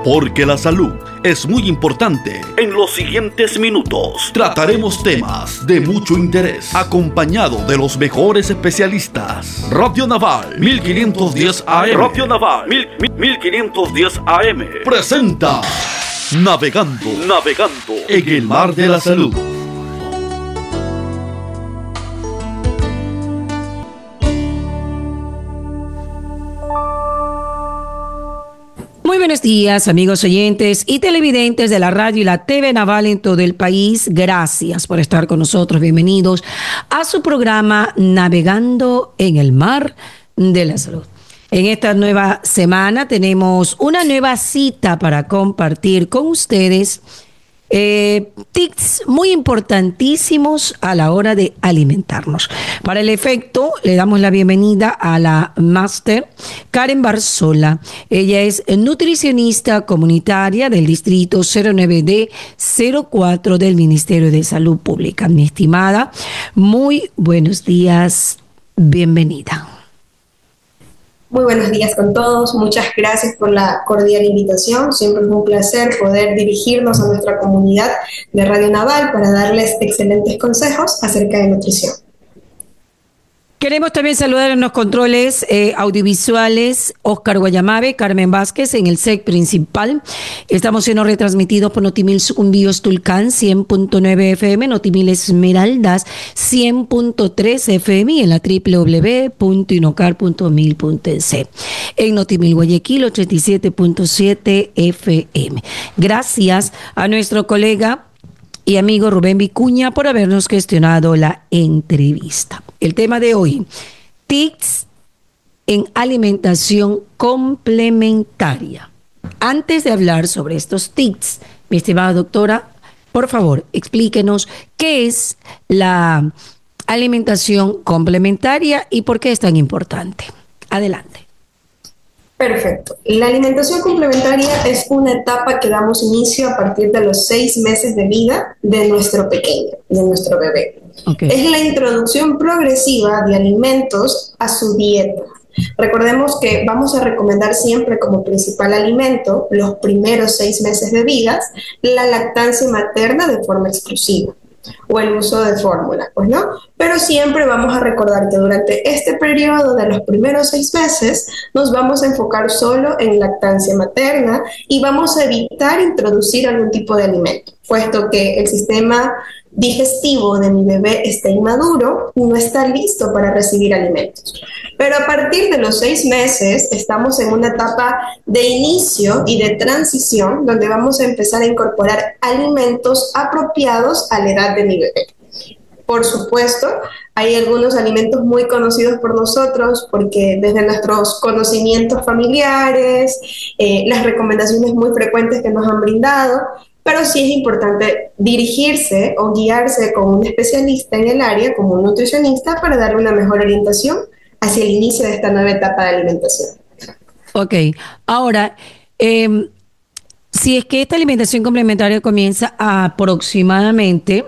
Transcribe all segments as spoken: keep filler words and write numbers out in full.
Porque la salud es muy importante. En los siguientes minutos trataremos temas de mucho interés, acompañado de los mejores especialistas. Radio Naval mil quinientos diez A M. Radio Naval mil quinientos diez A M presenta Navegando, navegando en el mar de la salud. Muy buenos días, amigos oyentes y televidentes de la radio y la T V Naval en todo el país. Gracias por estar con nosotros. Bienvenidos a su programa Navegando en el Mar de la Salud. En esta nueva semana tenemos una nueva cita para compartir con ustedes eh, tips muy importantísimos a la hora de alimentarnos. Para el efecto, le damos la bienvenida a la máster Karen Barzola. Ella es nutricionista comunitaria del distrito cero nueve D cero cuatro del Ministerio de Salud Pública. Mi estimada, muy buenos días, bienvenida. Muy buenos días con todos, muchas gracias por la cordial invitación. Siempre es un placer poder dirigirnos a nuestra comunidad de Radio Naval para darles excelentes consejos acerca de nutrición. Queremos también saludar en los controles eh, audiovisuales Oscar Guayamabe, Carmen Vázquez en el S E C principal. Estamos siendo retransmitidos por Notimil Sucumbíos Tulcán cien punto nueve F M, Notimil Esmeraldas cien punto tres F M y en la doble u doble u doble u punto inocar punto mil punto e c. En Notimil Guayaquil ochenta y siete punto siete F M. Gracias a nuestro colega y amigo Rubén Vicuña por habernos gestionado la entrevista. El tema de hoy, tips en alimentación complementaria. Antes de hablar sobre estos tips, mi estimada doctora, por favor, explíquenos qué es la alimentación complementaria y por qué es tan importante. Adelante. Perfecto. La alimentación complementaria es una etapa que damos inicio a partir de los seis meses de vida de nuestro pequeño, de nuestro bebé. Okay. Es la introducción progresiva de alimentos a su dieta. Recordemos que vamos a recomendar siempre como principal alimento los primeros seis meses de vida la lactancia materna de forma exclusiva o el uso de fórmula, pues no, pero siempre vamos a recordar que durante este periodo de los primeros seis meses nos vamos a enfocar solo en lactancia materna y vamos a evitar introducir algún tipo de alimento, puesto que el sistema digestivo de mi bebé está inmaduro y no está listo para recibir alimentos. Pero a partir de los seis meses estamos en una etapa de inicio y de transición donde vamos a empezar a incorporar alimentos apropiados a la edad de mi bebé. Por supuesto, hay algunos alimentos muy conocidos por nosotros porque desde nuestros conocimientos familiares, eh, las recomendaciones muy frecuentes que nos han brindado, pero sí es importante dirigirse o guiarse con un especialista en el área, como un nutricionista, para darle una mejor orientación hacia el inicio de esta nueva etapa de alimentación. Ok, ahora, eh, si es que esta alimentación complementaria comienza aproximadamente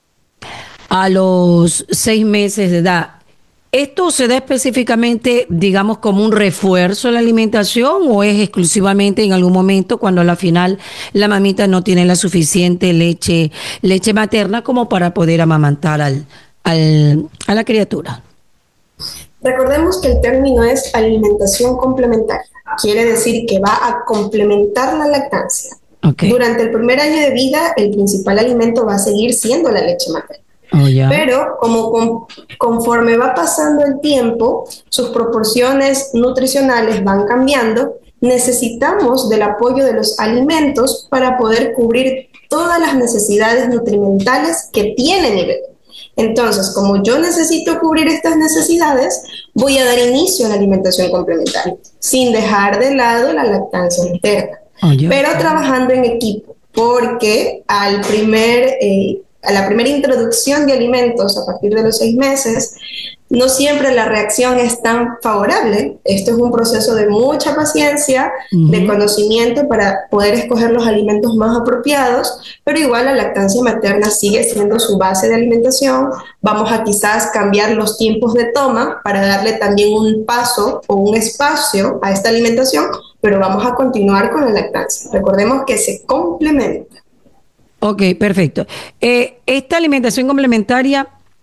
a los seis meses de edad, ¿esto se da específicamente, digamos, como un refuerzo a la alimentación o es exclusivamente en algún momento cuando a la final la mamita no tiene la suficiente leche, leche materna como para poder amamantar al, al, a la criatura? Recordemos que el término es alimentación complementaria. Quiere decir que va a complementar la lactancia. Okay. Durante el primer año de vida, el principal alimento va a seguir siendo la leche materna. Oh, yeah. Pero como con, conforme va pasando el tiempo, sus proporciones nutricionales van cambiando, necesitamos del apoyo de los alimentos para poder cubrir todas las necesidades nutrimentales que tiene mi bebé. Entonces, como yo necesito cubrir estas necesidades, voy a dar inicio a la alimentación complementaria, sin dejar de lado la lactancia materna, oh, yeah. pero trabajando en equipo, porque al primer... Eh, a la primera introducción de alimentos a partir de los seis meses, no siempre la reacción es tan favorable. Esto es un proceso de mucha paciencia, uh-huh. de conocimiento para poder escoger los alimentos más apropiados, pero igual la lactancia materna sigue siendo su base de alimentación. Vamos a quizás cambiar los tiempos de toma para darle también un paso o un espacio a esta alimentación, pero vamos a continuar con la lactancia. Recordemos que se complementa. Ok, perfecto. Eh, esta alimentación complementaria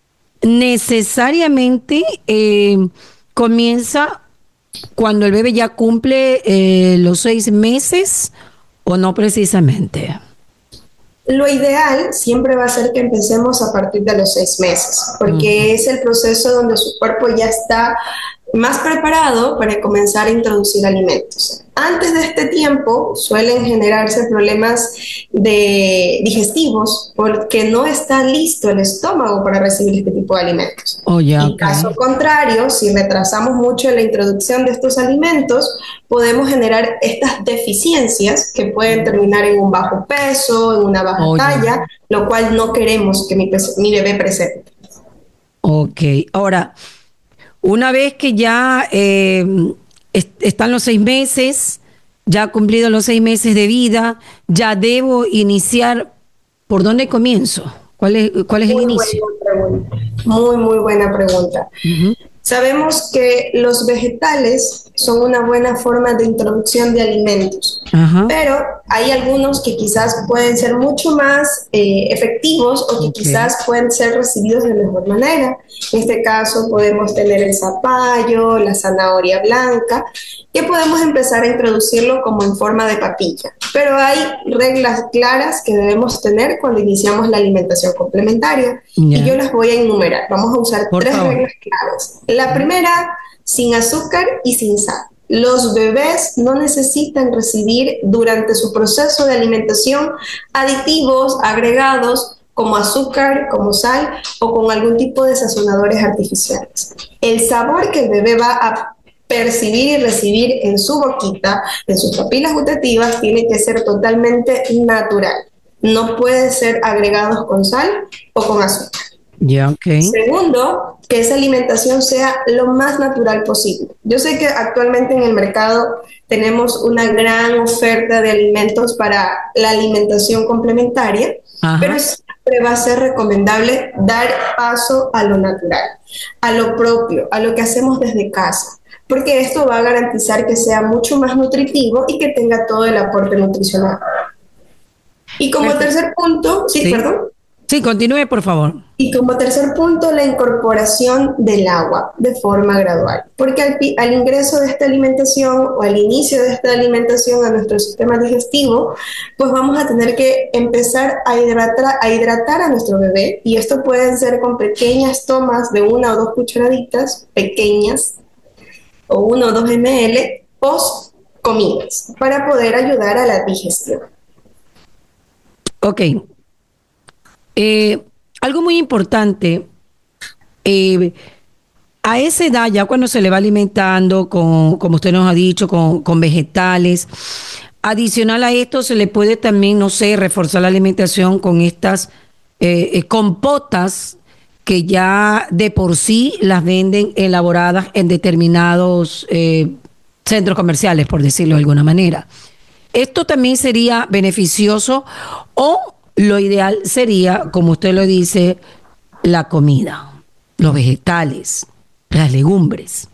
necesariamente eh, comienza cuando el bebé ya cumple eh, los seis meses o no precisamente. Lo ideal siempre va a ser que empecemos a partir de los seis meses, porque uh-huh. es el proceso donde su cuerpo ya está más preparado para comenzar a introducir alimentos. Antes de este tiempo suelen generarse problemas de digestivos porque no está listo el estómago para recibir este tipo de alimentos. Oh, yeah, en okay. caso contrario, si retrasamos mucho la introducción de estos alimentos, podemos generar estas deficiencias que pueden terminar en un bajo peso, en una baja oh, talla, yeah. lo cual no queremos que mi, mi bebé presente. Ok, ahora, una vez que ya eh, est- están los seis meses, ya cumplidos los seis meses de vida, ya debo iniciar, ¿por dónde comienzo? ¿Cuál es, cuál es el muy inicio? Buena pregunta. Muy, muy buena pregunta. Uh-huh. Sabemos que los vegetales son una buena forma de introducción de alimentos, uh-huh. pero hay algunos que quizás pueden ser mucho más eh, efectivos o que okay. quizás pueden ser recibidos de mejor manera. En este caso podemos tener el zapallo, la zanahoria blanca, que podemos empezar a introducirlo como en forma de papilla. Pero hay reglas claras que debemos tener cuando iniciamos la alimentación complementaria yeah. y yo las voy a enumerar. Vamos a usar Por tres favor. reglas claras. La primera, sin azúcar y sin sal. Los bebés no necesitan recibir durante su proceso de alimentación aditivos, agregados, como azúcar, como sal o con algún tipo de sazonadores artificiales. El sabor que el bebé va a percibir y recibir en su boquita, en sus papilas gustativas, tiene que ser totalmente natural. No puede ser agregados con sal o con azúcar. Yeah, okay. Segundo, que esa alimentación sea lo más natural posible. Yo sé que actualmente en el mercado tenemos una gran oferta de alimentos para la alimentación complementaria, Ajá. pero siempre va a ser recomendable dar paso a lo natural, a lo propio, a lo que hacemos desde casa, porque esto va a garantizar que sea mucho más nutritivo y que tenga todo el aporte nutricional. Y como Perfecto. tercer punto, sí, sí, perdón. Sí, continúe, por favor. Y como tercer punto, la incorporación del agua de forma gradual, porque al, al ingreso de esta alimentación o al inicio de esta alimentación a nuestro sistema digestivo, pues vamos a tener que empezar a hidratar, a hidratar a nuestro bebé, y esto pueden ser con pequeñas tomas de una o dos cucharaditas pequeñas o uno o dos mililitros post comidas para poder ayudar a la digestión. Ok. Eh, algo muy importante, eh, a esa edad, ya cuando se le va alimentando, con, como usted nos ha dicho, con, con vegetales, adicional a esto se le puede también, no sé, reforzar la alimentación con estas eh, eh, compotas que ya de por sí las venden elaboradas en determinados eh, centros comerciales, por decirlo de alguna manera. Esto también sería beneficioso, o lo ideal sería, como usted lo dice, la comida, los vegetales, las legumbres.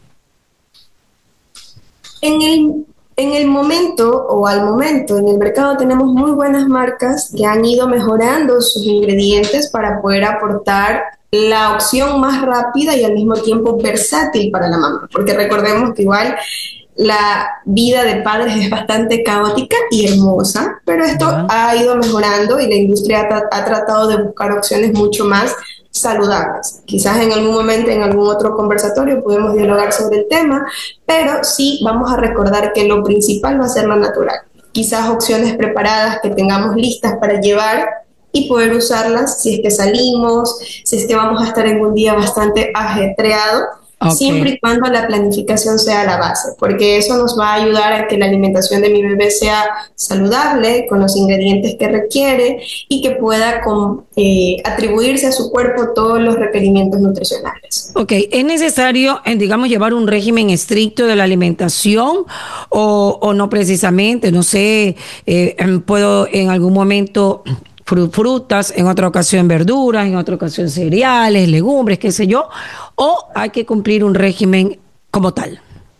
En el, en el momento o al momento en el mercado tenemos muy buenas marcas que han ido mejorando sus ingredientes para poder aportar la opción más rápida y al mismo tiempo versátil para la mamá, porque recordemos que igual la vida de padres es bastante caótica y hermosa, pero esto uh-huh. ha ido mejorando y la industria ha, ha tratado de buscar opciones mucho más saludables. Quizás en algún momento, en algún otro conversatorio podemos dialogar sobre el tema, pero sí vamos a recordar que lo principal va a ser lo natural. Quizás opciones preparadas que tengamos listas para llevar y poder usarlas si es que salimos, si es que vamos a estar en un día bastante ajetreado, Okay. Siempre y cuando la planificación sea la base, porque eso nos va a ayudar a que la alimentación de mi bebé sea saludable, con los ingredientes que requiere y que pueda con, eh, atribuirse a su cuerpo todos los requerimientos nutricionales. Ok, ¿es necesario, digamos, llevar un régimen estricto de la alimentación o, o no precisamente? No sé, eh, puedo en algún momento frutas, en otra ocasión verduras, en otra ocasión cereales, legumbres, qué sé yo, o hay que cumplir un régimen como tal.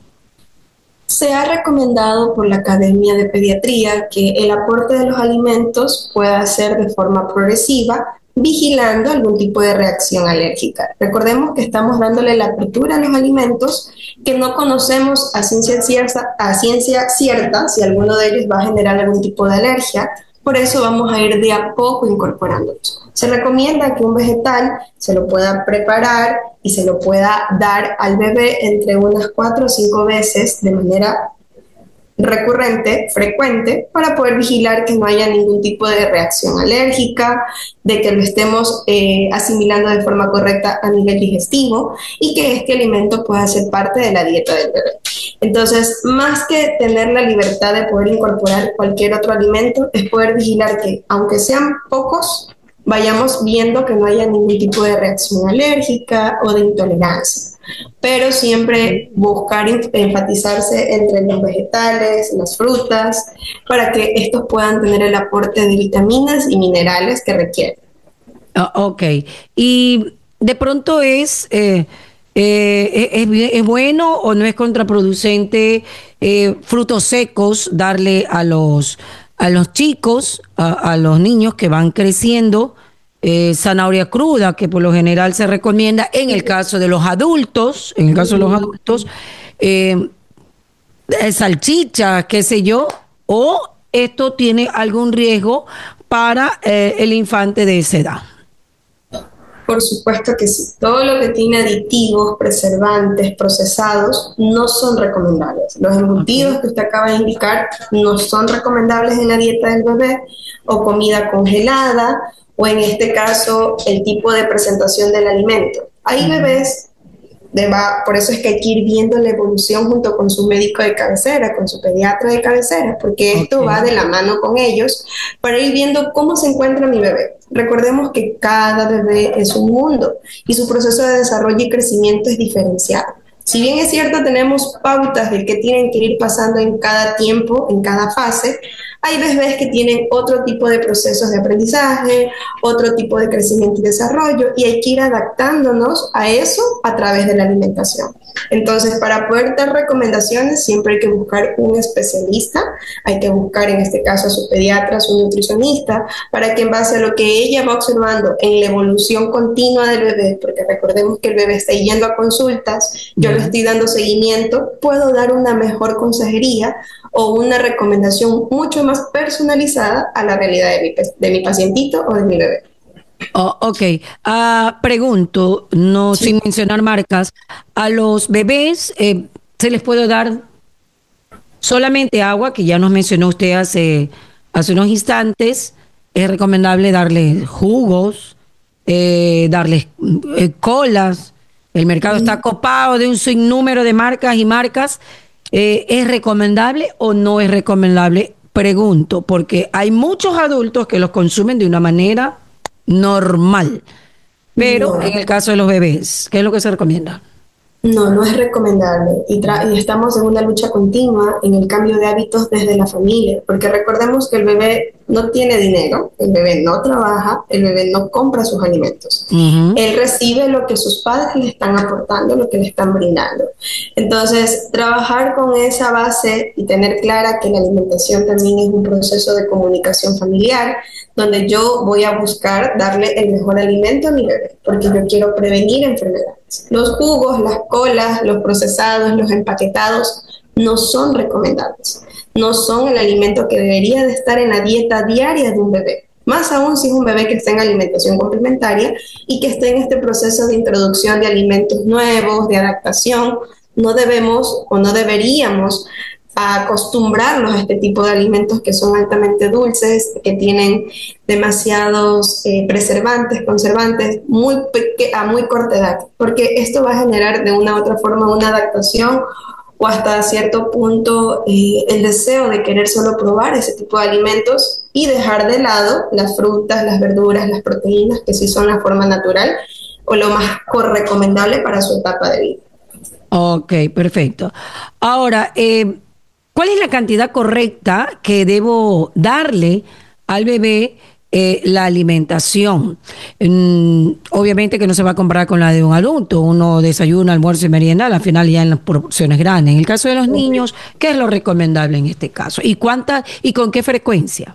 Se ha recomendado por la Academia de Pediatría que el aporte de los alimentos pueda ser de forma progresiva, vigilando algún tipo de reacción alérgica. Recordemos que estamos dándole la apertura a los alimentos que no conocemos a ciencia cierta, a ciencia cierta si alguno de ellos va a generar algún tipo de alergia. Por eso vamos a ir de a poco incorporándolos. Se recomienda que un vegetal se lo pueda preparar y se lo pueda dar al bebé entre unas cuatro o cinco veces de manera recurrente, frecuente, para poder vigilar que no haya ningún tipo de reacción alérgica, de que lo estemos eh, asimilando de forma correcta a nivel digestivo y que este alimento pueda ser parte de la dieta del bebé. Entonces, más que tener la libertad de poder incorporar cualquier otro alimento, es poder vigilar que, aunque sean pocos, vayamos viendo que no haya ningún tipo de reacción alérgica o de intolerancia. Pero siempre buscar enfatizarse entre los vegetales, las frutas, para que estos puedan tener el aporte de vitaminas y minerales que requieren. Uh, ok. Y de pronto es... Eh, Eh, ¿es, ¿Es bueno o no es contraproducente eh, frutos secos darle a los, a los chicos, a, a los niños que van creciendo, eh, zanahoria cruda, que por lo general se recomienda en el caso de los adultos, en el caso de los adultos, eh, salchicha, qué sé yo, o esto tiene algún riesgo para eh, el infante de esa edad? Por supuesto que sí. Todo lo que tiene aditivos, preservantes, procesados, no son recomendables. Los embutidos que usted acaba de indicar no son recomendables en la dieta del bebé, o comida congelada, o en este caso, el tipo de presentación del alimento. Hay bebés, de va, por eso es que hay que ir viendo la evolución junto con su médico de cabecera, con su pediatra de cabecera, porque esto okay. va de la mano con ellos, para ir viendo cómo se encuentra mi bebé. Recordemos que cada bebé es un mundo y su proceso de desarrollo y crecimiento es diferenciado. Si bien es cierto, tenemos pautas del que tienen que ir pasando en cada tiempo, en cada fase, hay bebés que tienen otro tipo de procesos de aprendizaje, otro tipo de crecimiento y desarrollo, y hay que ir adaptándonos a eso a través de la alimentación. Entonces, para poder dar recomendaciones, siempre hay que buscar un especialista, hay que buscar en este caso a su pediatra, a su nutricionista, para que en base a lo que ella va observando en la evolución continua del bebé, porque recordemos que el bebé está yendo a consultas, yo le estoy dando seguimiento, puedo dar una mejor consejería o una recomendación mucho más personalizada a la realidad de mi, de mi pacientito o de mi bebé. Oh, ok. Uh, pregunto, no sí. sin mencionar marcas, a los bebés eh, se les puede dar solamente agua, que ya nos mencionó usted hace, hace unos instantes. Es recomendable darles jugos, eh, darles eh, colas. El mercado sí. está copado de un sinnúmero de marcas y marcas. Eh, ¿Es recomendable o no es recomendable? Pregunto, porque hay muchos adultos que los consumen de una manera normal, pero no. En el caso de los bebés, ¿qué es lo que se recomienda? No, no es recomendable y, y estamos en una lucha continua en el cambio de hábitos desde la familia, porque recordemos que el bebé no tiene dinero, el bebé no trabaja, el bebé no compra sus alimentos. Uh-huh. Él recibe lo que sus padres le están aportando, lo que le están brindando. Entonces, trabajar con esa base y tener clara que la alimentación también es un proceso de comunicación familiar, donde yo voy a buscar darle el mejor alimento a mi bebé, porque yo quiero prevenir enfermedades. Los jugos, las colas, los procesados, los empaquetados no son recomendables. No son el alimento que debería de estar en la dieta diaria de un bebé. Más aún si es un bebé que está en alimentación complementaria y que está en este proceso de introducción de alimentos nuevos, de adaptación, no debemos o no deberíamos a acostumbrarlos a este tipo de alimentos que son altamente dulces, que tienen demasiados eh, preservantes, conservantes, muy a muy corta edad, porque esto va a generar de una u otra forma una adaptación o hasta cierto punto eh, el deseo de querer solo probar ese tipo de alimentos y dejar de lado las frutas, las verduras, las proteínas, que sí son la forma natural o lo más recomendable para su etapa de vida. Ok, perfecto. Ahora, eh, ¿cuál es la cantidad correcta que debo darle al bebé eh, la alimentación? Mm, obviamente que no se va a comparar con la de un adulto. Uno desayuna, almuerzo y merienda, al final ya en las proporciones grandes. En el caso de los niños, ¿qué es lo recomendable en este caso? ¿Y cuánta y con qué frecuencia?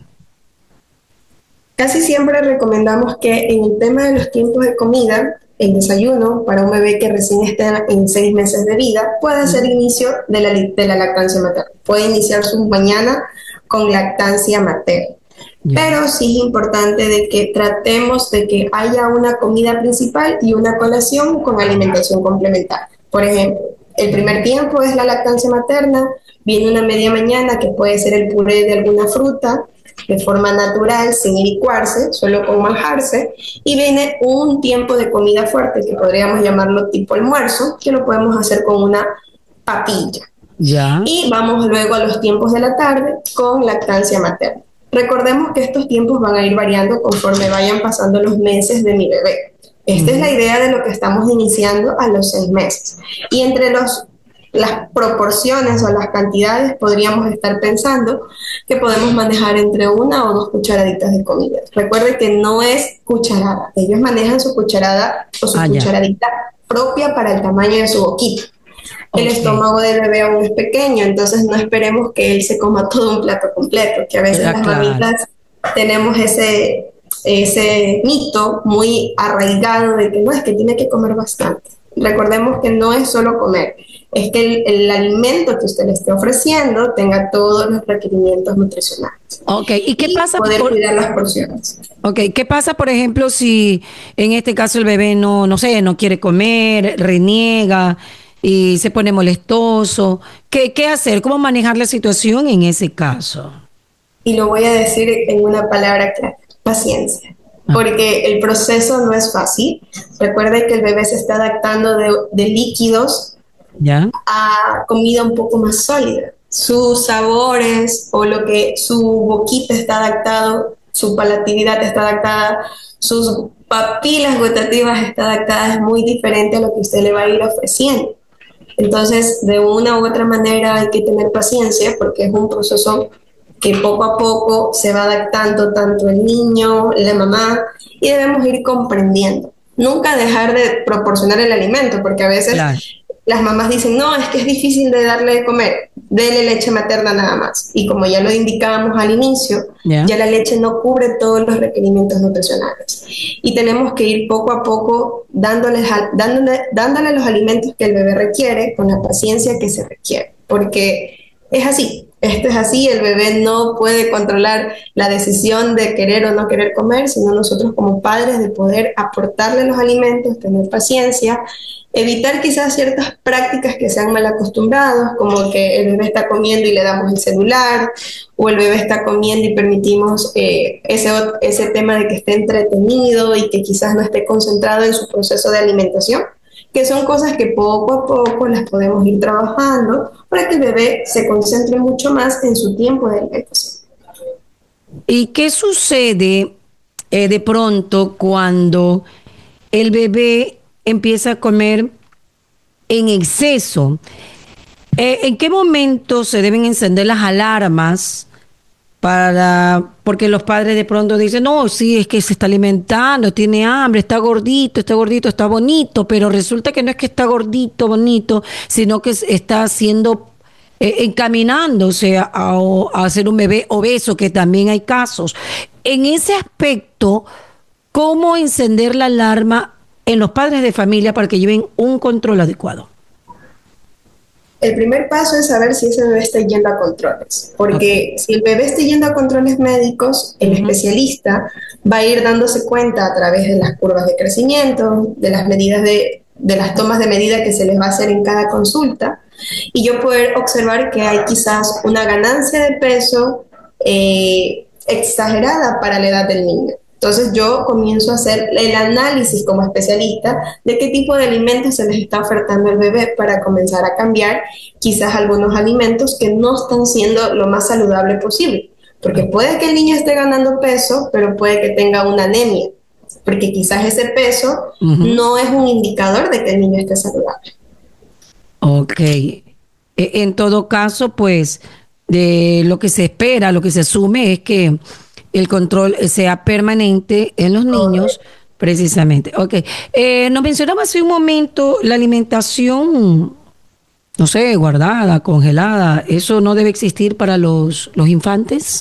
Casi siempre recomendamos que en el tema de los tiempos de comida, el desayuno para un bebé que recién está en seis meses de vida puede ser inicio de la, de la lactancia materna. Puede iniciar su mañana con lactancia materna. Yeah. Pero sí es importante de que tratemos de que haya una comida principal y una colación con alimentación complementaria. Por ejemplo, el primer tiempo es la lactancia materna, viene una media mañana que puede ser el puré de alguna fruta, de forma natural, sin licuarse, solo con manjarse, y viene un tiempo de comida fuerte, que podríamos llamarlo tipo almuerzo, que lo podemos hacer con una papilla. Ya. Y vamos luego a los tiempos de la tarde con lactancia materna. Recordemos que estos tiempos van a ir variando conforme vayan pasando los meses de mi bebé. Esta uh-huh. es la idea de lo que estamos iniciando a los seis meses. Y entre los las proporciones o las cantidades podríamos estar pensando que podemos manejar entre una o dos cucharaditas de comida. Recuerde que no es cucharada, ellos manejan su cucharada o su ah, cucharadita ya. propia para el tamaño de su boquita. Okay. El estómago del bebé aún es pequeño, entonces no esperemos que él se coma todo un plato completo, que a veces ya, las claro. mamitas tenemos ese, ese mito muy arraigado de que no, es que tiene que comer bastante. Recordemos que no es solo comer, es que el, el alimento que usted le esté ofreciendo tenga todos los requerimientos nutricionales. Ok, ¿y qué y pasa? Poder por... cuidar las porciones. Ok, ¿qué pasa, por ejemplo, si en este caso el bebé no, no sé, no quiere comer, reniega y se pone molestoso? ¿Qué, qué hacer? ¿Cómo manejar la situación en ese caso? Y lo voy a decir en una palabra clara, paciencia. Porque el proceso no es fácil. Recuerde que el bebé se está adaptando de, de líquidos ¿Ya? a comida un poco más sólida. Sus sabores o lo que su boquita está adaptado, su palatividad está adaptada, sus papilas gustativas está adaptada, es muy diferente a lo que usted le va a ir ofreciendo. Entonces, de una u otra manera hay que tener paciencia porque es un proceso que poco a poco se va adaptando tanto el niño, la mamá, y debemos ir comprendiendo. Nunca dejar de proporcionar el alimento, porque a veces claro. las mamás dicen, no, es que es difícil de darle de comer, dele leche materna nada más. Y como ya lo indicábamos al inicio, yeah. ya la leche no cubre todos los requerimientos nutricionales. Y tenemos que ir poco a poco dándoles, dándole, dándole los alimentos que el bebé requiere, con la paciencia que se requiere, porque es así. Esto es así, el bebé no puede controlar la decisión de querer o no querer comer, sino nosotros como padres de poder aportarle los alimentos, tener paciencia, evitar quizás ciertas prácticas que sean mal acostumbrados, como que el bebé está comiendo y le damos el celular, o el bebé está comiendo y permitimos eh, ese, ese tema de que esté entretenido y que quizás no esté concentrado en su proceso de alimentación, que son cosas que poco a poco las podemos ir trabajando para que el bebé se concentre mucho más en su tiempo de alimentación. ¿Y qué sucede eh, de pronto cuando el bebé empieza a comer en exceso? Eh, ¿En qué momento se deben encender las alarmas? Para, porque los padres de pronto dicen, no, sí, es que se está alimentando, tiene hambre, está gordito, está gordito, está bonito, pero resulta que no es que está gordito, bonito, sino que está haciendo, eh, encaminándose a, a, a ser un bebé obeso, que también hay casos. En ese aspecto, ¿cómo encender la alarma en los padres de familia para que lleven un control adecuado? El primer paso es saber si ese bebé está yendo a controles, porque okay. si el bebé está yendo a controles médicos, el uh-huh. especialista va a ir dándose cuenta a través de las curvas de crecimiento, de las medidas de, de las tomas de medida que se les va a hacer en cada consulta, y yo poder observar que hay quizás una ganancia de peso eh, exagerada para la edad del niño. Entonces yo comienzo a hacer el análisis como especialista de qué tipo de alimentos se les está ofertando al bebé para comenzar a cambiar quizás algunos alimentos que no están siendo lo más saludable posible. Porque puede que el niño esté ganando peso, pero puede que tenga una anemia, porque quizás ese peso uh-huh. no es un indicador de que el niño esté saludable. Ok. En todo caso, pues, de lo que se espera, lo que se asume es que el control sea permanente en los niños, okay. precisamente. Ok. Eh, nos mencionaba hace un momento la alimentación, no sé, guardada, congelada. ¿Eso no debe existir para los, los infantes?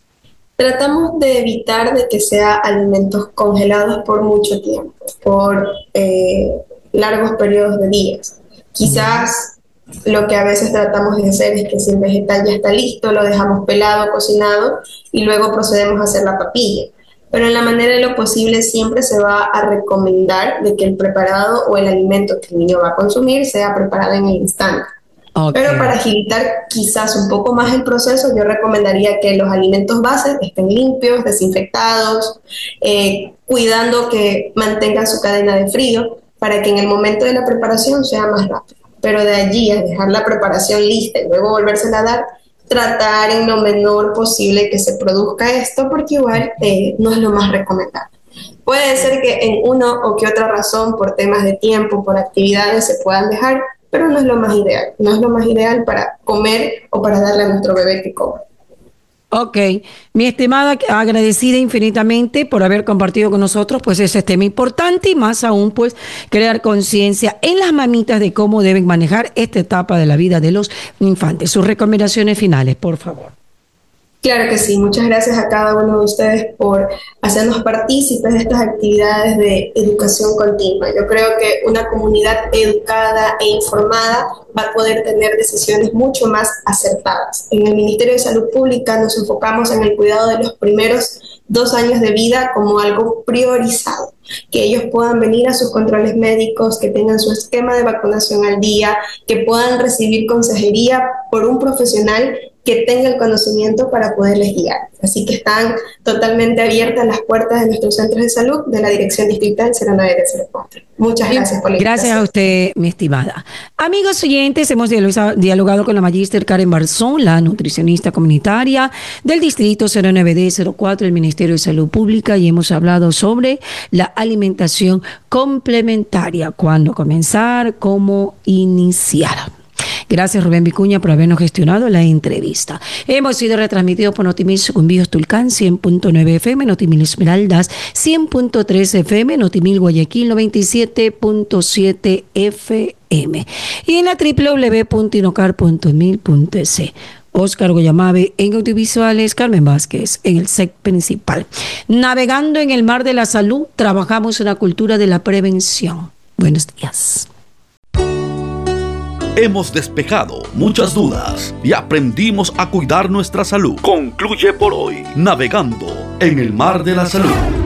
Tratamos de evitar de que sea alimentos congelados por mucho tiempo, por eh, largos periodos de días. Quizás lo que a veces tratamos de hacer es que si el vegetal ya está listo, lo dejamos pelado, cocinado, y luego procedemos a hacer la papilla. Pero en la manera de lo posible siempre se va a recomendar de que el preparado o el alimento que el niño va a consumir sea preparado en el instante. Okay. Pero para agilitar quizás un poco más el proceso, yo recomendaría que los alimentos bases estén limpios, desinfectados, eh, cuidando que mantengan su cadena de frío para que en el momento de la preparación sea más rápido. Pero de allí a dejar la preparación lista y luego volvérsela a dar, tratar en lo menor posible que se produzca esto, porque igual eh, no es lo más recomendable. Puede ser que en una o que otra razón, por temas de tiempo, por actividades, se puedan dejar, pero no es lo más ideal. No es lo más ideal para comer o para darle a nuestro bebé que coma. Ok, mi estimada, agradecida infinitamente por haber compartido con nosotros pues ese tema importante y más aún pues crear conciencia en las mamitas de cómo deben manejar esta etapa de la vida de los infantes. Sus recomendaciones finales, por favor. Claro que sí, muchas gracias a cada uno de ustedes por hacernos partícipes de estas actividades de educación continua. Yo creo que una comunidad educada e informada va a poder tener decisiones mucho más acertadas. En el Ministerio de Salud Pública nos enfocamos en el cuidado de los primeros dos años de vida como algo priorizado, que ellos puedan venir a sus controles médicos, que tengan su esquema de vacunación al día, que puedan recibir consejería por un profesional que tenga el conocimiento para poderles guiar. Así que están totalmente abiertas las puertas de nuestros centros de salud de la Dirección Distrital cero nueve cero cuatro. Muchas gracias por la invitación. Gracias a usted, mi estimada. Amigos oyentes, hemos dialogado con la magíster Karen Barzón, la nutricionista comunitaria del Distrito cero nueve D cero cuatro del Ministerio de Salud Pública, y hemos hablado sobre la alimentación complementaria, cuándo comenzar, cómo iniciar. Gracias, Rubén Vicuña, por habernos gestionado la entrevista. Hemos sido retransmitidos por Notimil Sucumbíos Tulcán cien punto nueve F M, Notimil Esmeraldas cien punto tres F M, Notimil Guayaquil noventa y siete punto siete F M y en la doble u doble u doble u punto inocar punto mil punto e c. Oscar Guayamabe en audiovisuales, Carmen Vázquez en el S E C principal. Navegando en el mar de la salud, trabajamos en la cultura de la prevención. Buenos días. Hemos despejado muchas dudas y aprendimos a cuidar nuestra salud. Concluye por hoy Navegando en el mar de la salud.